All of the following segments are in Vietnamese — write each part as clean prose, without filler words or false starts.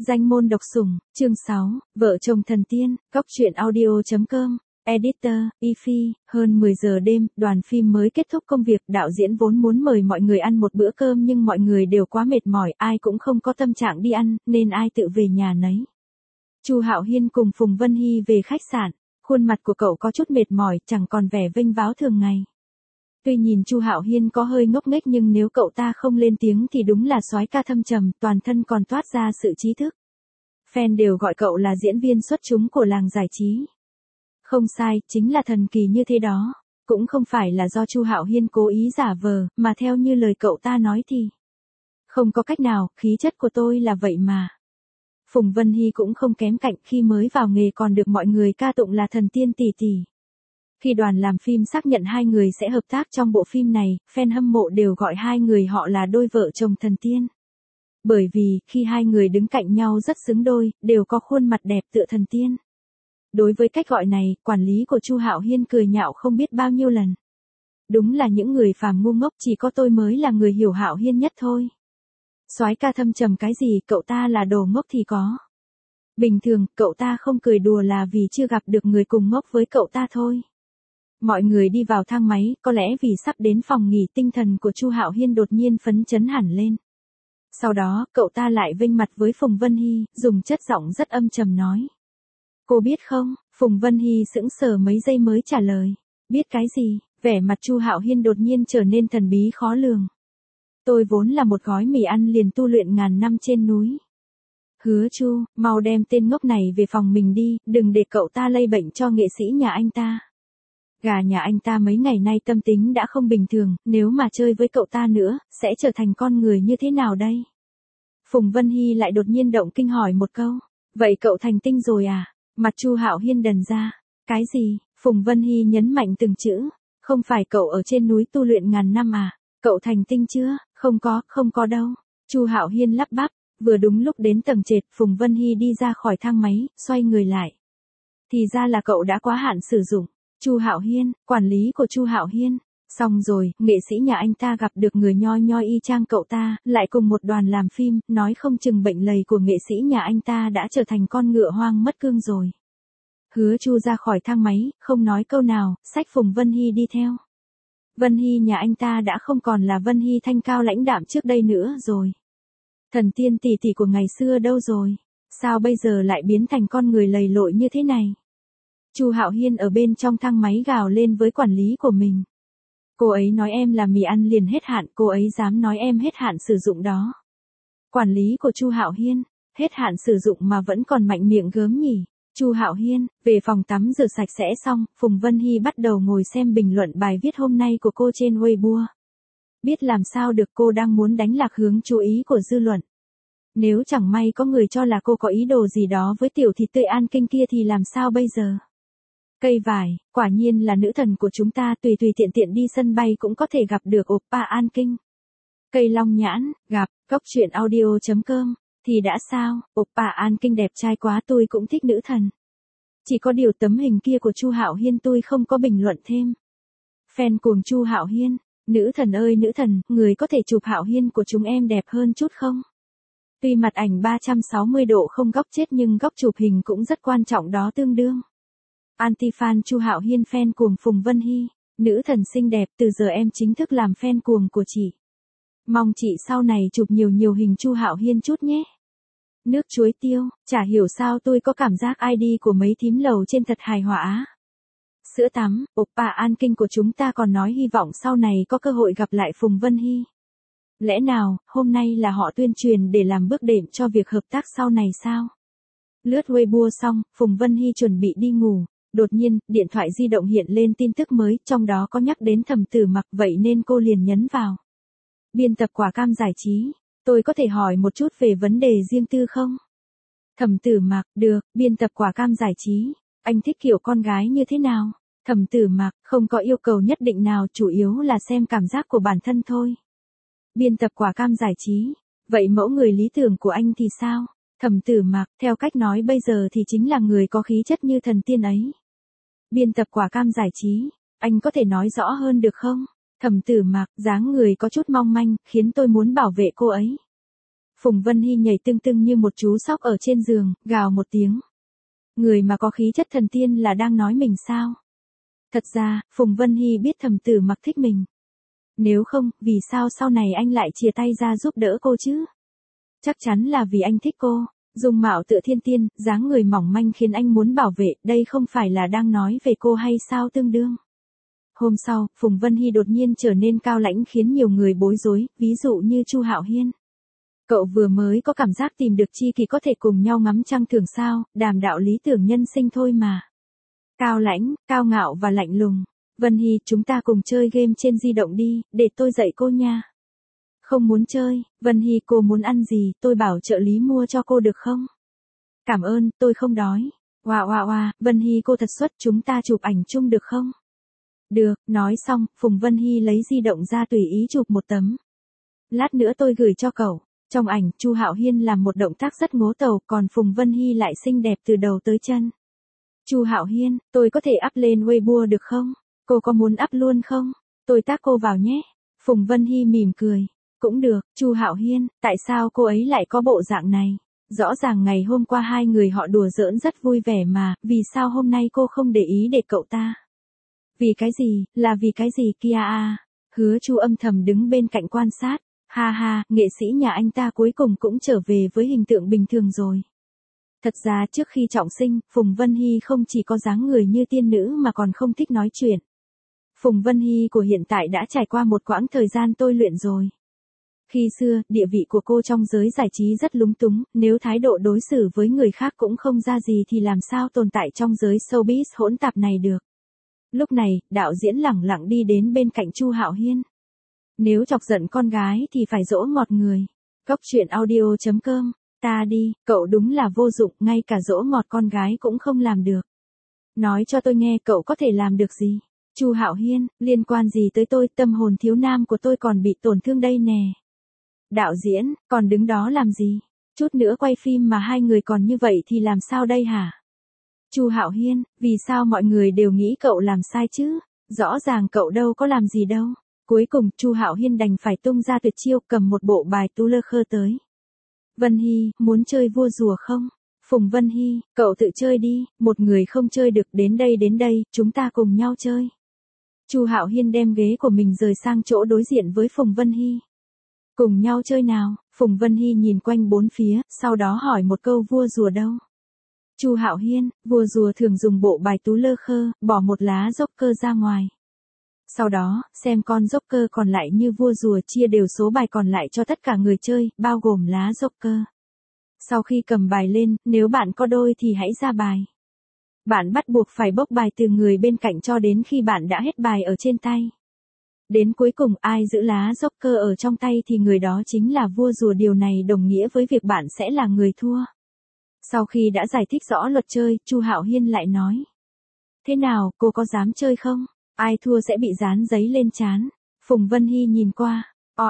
Danh môn độc sủng, chương 6, vợ chồng thần tiên, góc truyện audio.com, editor, Phi, hơn 10 giờ đêm, đoàn phim mới kết thúc công việc, đạo diễn vốn muốn mời mọi người ăn một bữa cơm nhưng mọi người đều quá mệt mỏi, ai cũng không có tâm trạng đi ăn, nên ai tự về nhà nấy. Chu Hạo Hiên cùng Phùng Vân Hy về khách sạn, khuôn mặt của cậu có chút mệt mỏi, chẳng còn vẻ vênh váo thường ngày. Tuy nhìn Chu Hạo Hiên có hơi ngốc nghếch nhưng nếu cậu ta không lên tiếng thì đúng là soái ca thâm trầm, toàn thân còn toát ra sự trí thức. Fan đều gọi cậu là diễn viên xuất chúng của làng giải trí. Không sai, chính là thần kỳ như thế đó. Cũng không phải là do Chu Hạo Hiên cố ý giả vờ, mà theo như lời cậu ta nói thì không có cách nào, khí chất của tôi là vậy mà. Phùng Vân Hy cũng không kém cạnh, khi mới vào nghề còn được mọi người ca tụng là thần tiên tỷ tỷ. Khi đoàn làm phim xác nhận hai người sẽ hợp tác trong bộ phim này, fan hâm mộ đều gọi hai người họ là đôi vợ chồng thần tiên. Bởi vì, khi hai người đứng cạnh nhau rất xứng đôi, đều có khuôn mặt đẹp tựa thần tiên. Đối với cách gọi này, quản lý của Chu Hạo Hiên cười nhạo không biết bao nhiêu lần. Đúng là những người phàm ngu ngốc, chỉ có tôi mới là người hiểu Hạo Hiên nhất thôi. Soái ca thâm trầm cái gì, cậu ta là đồ ngốc thì có. Bình thường, cậu ta không cười đùa là vì chưa gặp được người cùng ngốc với cậu ta thôi. Mọi người đi vào thang máy, có lẽ vì sắp đến phòng nghỉ, tinh thần của Chu Hạo Hiên đột nhiên phấn chấn hẳn lên. Sau đó, cậu ta lại vênh mặt với Phùng Vân Hy, dùng chất giọng rất âm trầm nói. Cô biết không? Phùng Vân Hy sững sờ mấy giây mới trả lời. Biết cái gì? Vẻ mặt Chu Hạo Hiên đột nhiên trở nên thần bí khó lường. Tôi vốn là một gói mì ăn liền tu luyện ngàn năm trên núi. Hứa Chu, mau đem tên ngốc này về phòng mình đi, đừng để cậu ta lây bệnh cho nghệ sĩ nhà anh ta. Gà nhà anh ta mấy ngày nay tâm tính đã không bình thường, nếu mà chơi với cậu ta nữa, sẽ trở thành con người như thế nào đây? Phùng Vân Hy lại đột nhiên động kinh hỏi một câu. Vậy cậu thành tinh rồi à? Mặt Chu Hạo Hiên đần ra. Cái gì? Phùng Vân Hy nhấn mạnh từng chữ. Không phải cậu ở trên núi tu luyện ngàn năm à? Cậu thành tinh chưa? Không có đâu. Chu Hạo Hiên lắp bắp. Vừa đúng lúc đến tầng trệt, Phùng Vân Hy đi ra khỏi thang máy, xoay người lại. Thì ra là cậu đã quá hạn sử dụng. Chu Hạo Hiên, quản lý của Chu Hạo Hiên. Xong rồi, nghệ sĩ nhà anh ta gặp được người nhoi y chang cậu ta, lại cùng một đoàn làm phim, nói không chừng bệnh lầy của nghệ sĩ nhà anh ta đã trở thành con ngựa hoang mất cương rồi. Hứa Chu ra khỏi thang máy, không nói câu nào, xách Phùng Vân Hy đi theo. Vân Hy nhà anh ta đã không còn là Vân Hy thanh cao lãnh đạm trước đây nữa rồi. Thần tiên tỷ tỷ của ngày xưa đâu rồi? Sao bây giờ lại biến thành con người lầy lội như thế này? Chu Hạo Hiên ở bên trong thang máy gào lên với quản lý của mình. Cô ấy nói em là mì ăn liền hết hạn, cô ấy dám nói em hết hạn sử dụng đó. Quản lý của Chu Hạo Hiên, hết hạn sử dụng mà vẫn còn mạnh miệng gớm nhỉ. Chu Hạo Hiên, về phòng tắm rửa sạch sẽ xong, Phùng Vân Hy bắt đầu ngồi xem bình luận bài viết hôm nay của cô trên Weibo. Biết làm sao được, cô đang muốn đánh lạc hướng chú ý của dư luận. Nếu chẳng may có người cho là cô có ý đồ gì đó với tiểu thịt tươi An Kinh kia thì làm sao bây giờ? Cây vải, quả nhiên là nữ thần của chúng ta, tùy tiện tiện đi sân bay cũng có thể gặp được oppa An Kinh. Cây long nhãn, gặp, góc truyện audio.com, thì đã sao, oppa An Kinh đẹp trai quá, tôi cũng thích nữ thần. Chỉ có điều tấm hình kia của Chu Hạo Hiên tôi không có bình luận thêm. Fan cuồng Chu Hạo Hiên, nữ thần ơi nữ thần, người có thể chụp Hạo Hiên của chúng em đẹp hơn chút không? Tuy mặt ảnh 360 độ không góc chết nhưng góc chụp hình cũng rất quan trọng đó tương đương. Anti-fan Chu Hạo Hiên fan cuồng Phùng Vân Hy, nữ thần xinh đẹp, từ giờ em chính thức làm fan cuồng của chị. Mong chị sau này chụp nhiều hình Chu Hạo Hiên chút nhé. Nước chuối tiêu, chả hiểu sao tôi có cảm giác ID của mấy thím lầu trên thật hài hòa. Sữa tắm, oppa An Kinh của chúng ta còn nói hy vọng sau này có cơ hội gặp lại Phùng Vân Hy. Lẽ nào, hôm nay là họ tuyên truyền để làm bước đệm cho việc hợp tác sau này sao? Lướt Weibo xong, Phùng Vân Hy chuẩn bị đi ngủ. Đột nhiên, điện thoại di động hiện lên tin tức mới, trong đó có nhắc đến Thẩm Tử Mặc, vậy nên cô liền nhấn vào. Biên tập Quả Cam giải trí, tôi có thể hỏi một chút về vấn đề riêng tư không? Thẩm Tử Mặc, được, biên tập Quả Cam giải trí, anh thích kiểu con gái như thế nào? Thẩm Tử Mặc, không có yêu cầu nhất định nào, chủ yếu là xem cảm giác của bản thân thôi. Biên tập Quả Cam giải trí, vậy mẫu người lý tưởng của anh thì sao? Thẩm Tử Mặc, theo cách nói bây giờ thì chính là người có khí chất như thần tiên ấy. Biên tập Quả Cam giải trí, anh có thể nói rõ hơn được không? Thẩm Tử Mặc, dáng người có chút mong manh, khiến tôi muốn bảo vệ cô ấy. Phùng Vân Hy nhảy tưng tưng như một chú sóc ở trên giường, gào một tiếng. Người mà có khí chất thần tiên là đang nói mình sao? Thật ra, Phùng Vân Hy biết Thẩm Tử Mặc thích mình. Nếu không, vì sao sau này anh lại chia tay ra giúp đỡ cô chứ? Chắc chắn là vì anh thích cô. Dung mạo tựa thiên tiên, dáng người mỏng manh khiến anh muốn bảo vệ, đây không phải là đang nói về cô hay sao tương đương. Hôm sau, Phùng Vân Hy đột nhiên trở nên cao lãnh khiến nhiều người bối rối, ví dụ như Chu Hạo Hiên. Cậu vừa mới có cảm giác tìm được tri kỷ có thể cùng nhau ngắm trăng thường sao, đàm đạo lý tưởng nhân sinh thôi mà. Cao lãnh, cao ngạo và lạnh lùng. Vân Hy, chúng ta cùng chơi game trên di động đi, để tôi dạy cô nha. Không muốn chơi, Vân Hy cô muốn ăn gì, tôi bảo trợ lý mua cho cô được không? Cảm ơn, tôi không đói. Wow, Vân Hy cô thật xuất, chúng ta chụp ảnh chung được không? Được, nói xong, Phùng Vân Hy lấy di động ra tùy ý chụp một tấm. Lát nữa tôi gửi cho cậu. Trong ảnh, Chu Hạo Hiên làm một động tác rất ngố tàu, còn Phùng Vân Hy lại xinh đẹp từ đầu tới chân. Chu Hạo Hiên, tôi có thể up lên Weibo được không? Cô có muốn up luôn không? Tôi tag cô vào nhé. Phùng Vân Hy mỉm cười. Cũng được, Chu Hạo Hiên, tại sao cô ấy lại có bộ dạng này? Rõ ràng ngày hôm qua hai người họ đùa giỡn rất vui vẻ mà, vì sao hôm nay cô không để ý để cậu ta? Vì cái gì, là vì cái gì kia à? Hứa Chu âm thầm đứng bên cạnh quan sát. Ha ha, nghệ sĩ nhà anh ta cuối cùng cũng trở về với hình tượng bình thường rồi. Thật ra trước khi trọng sinh, Phùng Vân Hy không chỉ có dáng người như tiên nữ mà còn không thích nói chuyện. Phùng Vân Hy của hiện tại đã trải qua một quãng thời gian tôi luyện rồi. Khi xưa, địa vị của cô trong giới giải trí rất lúng túng, nếu thái độ đối xử với người khác cũng không ra gì thì làm sao tồn tại trong giới showbiz hỗn tạp này được. Lúc này, đạo diễn lẳng lặng đi đến bên cạnh Chu Hạo Hiên. Nếu chọc giận con gái thì phải dỗ ngọt người. Cóc truyện audio.com, ta đi, cậu đúng là vô dụng, ngay cả dỗ ngọt con gái cũng không làm được. Nói cho tôi nghe cậu có thể làm được gì? Chu Hạo Hiên, liên quan gì tới tôi, tâm hồn thiếu nam của tôi còn bị tổn thương đây nè. Đạo diễn, còn đứng đó làm gì? Chút nữa quay phim mà hai người còn như vậy thì làm sao đây hả? Chu Hạo Hiên, vì sao mọi người đều nghĩ cậu làm sai chứ? Rõ ràng cậu đâu có làm gì đâu. Cuối cùng, Chu Hạo Hiên đành phải tung ra tuyệt chiêu, cầm một bộ bài tú lơ khơ tới. Vân Hy, muốn chơi vua rùa không? Phùng Vân Hy, cậu tự chơi đi, một người không chơi được, đến đây, chúng ta cùng nhau chơi. Chu Hạo Hiên đem ghế của mình rời sang chỗ đối diện với Phùng Vân Hy. Cùng nhau chơi nào? Phùng Vân Hy nhìn quanh bốn phía, sau đó hỏi một câu, vua rùa đâu? Chu Hạo Hiên, vua rùa thường dùng bộ bài tú lơ khơ, bỏ một lá joker ra ngoài. Sau đó, xem con joker còn lại như vua rùa chia đều số bài còn lại cho tất cả người chơi, bao gồm lá joker. Sau khi cầm bài lên, nếu bạn có đôi thì hãy ra bài. Bạn bắt buộc phải bốc bài từ người bên cạnh cho đến khi bạn đã hết bài ở trên tay. Đến cuối cùng ai giữ lá joker ở trong tay thì người đó chính là vua rùa, điều này đồng nghĩa với việc bạn sẽ là người thua. Sau khi đã giải thích rõ luật chơi, Chu Hạo Hiên lại nói. Thế nào, cô có dám chơi không? Ai thua sẽ bị dán giấy lên trán. Phùng Vân Hy nhìn qua.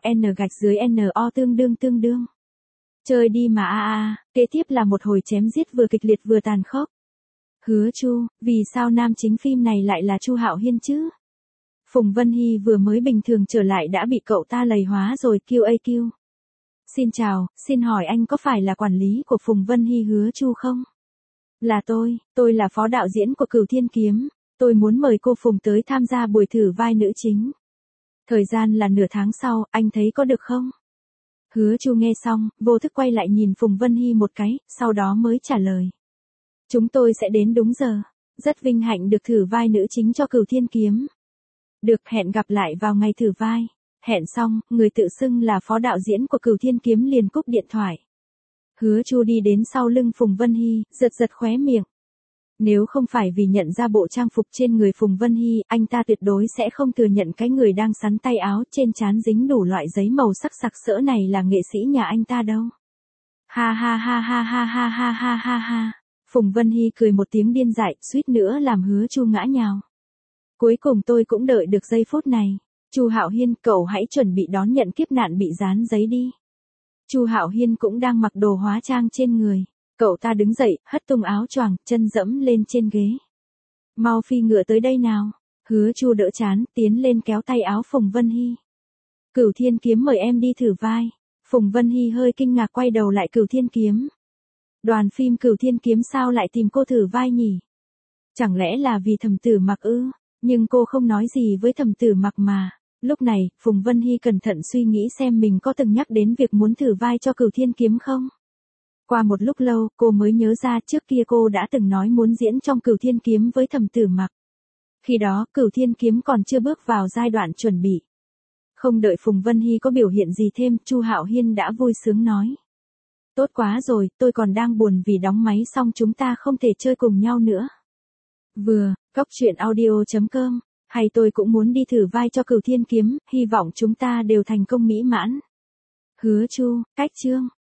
ON_NO tương đương. Chơi đi mà kế tiếp là một hồi chém giết vừa kịch liệt vừa tàn khốc. Hứa Chu, vì sao nam chính phim này lại là Chu Hạo Hiên chứ? Phùng Vân Hy vừa mới bình thường trở lại đã bị cậu ta lầy hóa rồi. QAQ. Xin chào, xin hỏi anh có phải là quản lý của Phùng Vân Hy Hứa Chu không? Là tôi là phó đạo diễn của Cửu Thiên Kiếm. Tôi muốn mời cô Phùng tới tham gia buổi thử vai nữ chính. Thời gian là nửa tháng sau, anh thấy có được không? Hứa Chu nghe xong, vô thức quay lại nhìn Phùng Vân Hy một cái, sau đó mới trả lời. Chúng tôi sẽ đến đúng giờ. Rất vinh hạnh được thử vai nữ chính cho Cửu Thiên Kiếm. Được, hẹn gặp lại vào ngày thử vai. Hẹn xong, người tự xưng là phó đạo diễn của Cửu Thiên Kiếm liền cúp điện thoại. Hứa Chu đi đến sau lưng Phùng Vân Hy, giật khóe miệng. Nếu không phải vì nhận ra bộ trang phục trên người Phùng Vân Hy, anh ta tuyệt đối sẽ không thừa nhận cái người đang sắn tay áo trên trán dính đủ loại giấy màu sắc sặc sỡ này là nghệ sĩ nhà anh ta đâu. Ha ha ha ha ha ha ha ha ha ha. Phùng Vân Hy cười một tiếng điên dại, suýt nữa làm Hứa Chu ngã nhào. Cuối cùng tôi cũng đợi được giây phút này. Chu Hạo Hiên, cậu hãy chuẩn bị đón nhận kiếp nạn bị dán giấy đi. Chu Hạo Hiên cũng đang mặc đồ hóa trang trên người. Cậu ta đứng dậy, hất tung áo choàng, chân dẫm lên trên ghế. Mau phi ngựa tới đây nào. Hứa Chu đỡ chán, tiến lên kéo tay áo Phùng Vân Hy. Cửu Thiên Kiếm mời em đi thử vai. Phùng Vân Hy hơi kinh ngạc quay đầu lại Cửu Thiên Kiếm. Đoàn phim Cửu Thiên Kiếm sao lại tìm cô thử vai nhỉ? Chẳng lẽ là vì Thẩm Tử Mặc ư? Nhưng cô không nói gì với Thẩm Tử Mặc mà. Lúc này, Phùng Vân Hy cẩn thận suy nghĩ xem mình có từng nhắc đến việc muốn thử vai cho Cửu Thiên Kiếm không. Qua một lúc lâu, cô mới nhớ ra trước kia cô đã từng nói muốn diễn trong Cửu Thiên Kiếm với Thẩm Tử Mặc. Khi đó, Cửu Thiên Kiếm còn chưa bước vào giai đoạn chuẩn bị. Không đợi Phùng Vân Hy có biểu hiện gì thêm, Chu Hạo Hiên đã vui sướng nói. Tốt quá rồi, tôi còn đang buồn vì đóng máy xong chúng ta không thể chơi cùng nhau nữa. Vừa, coctruyện.audio.com, hay tôi cũng muốn đi thử vai cho Cửu Thiên Kiếm, hy vọng chúng ta đều thành công mỹ mãn. Hứa Chu, Cách Chương.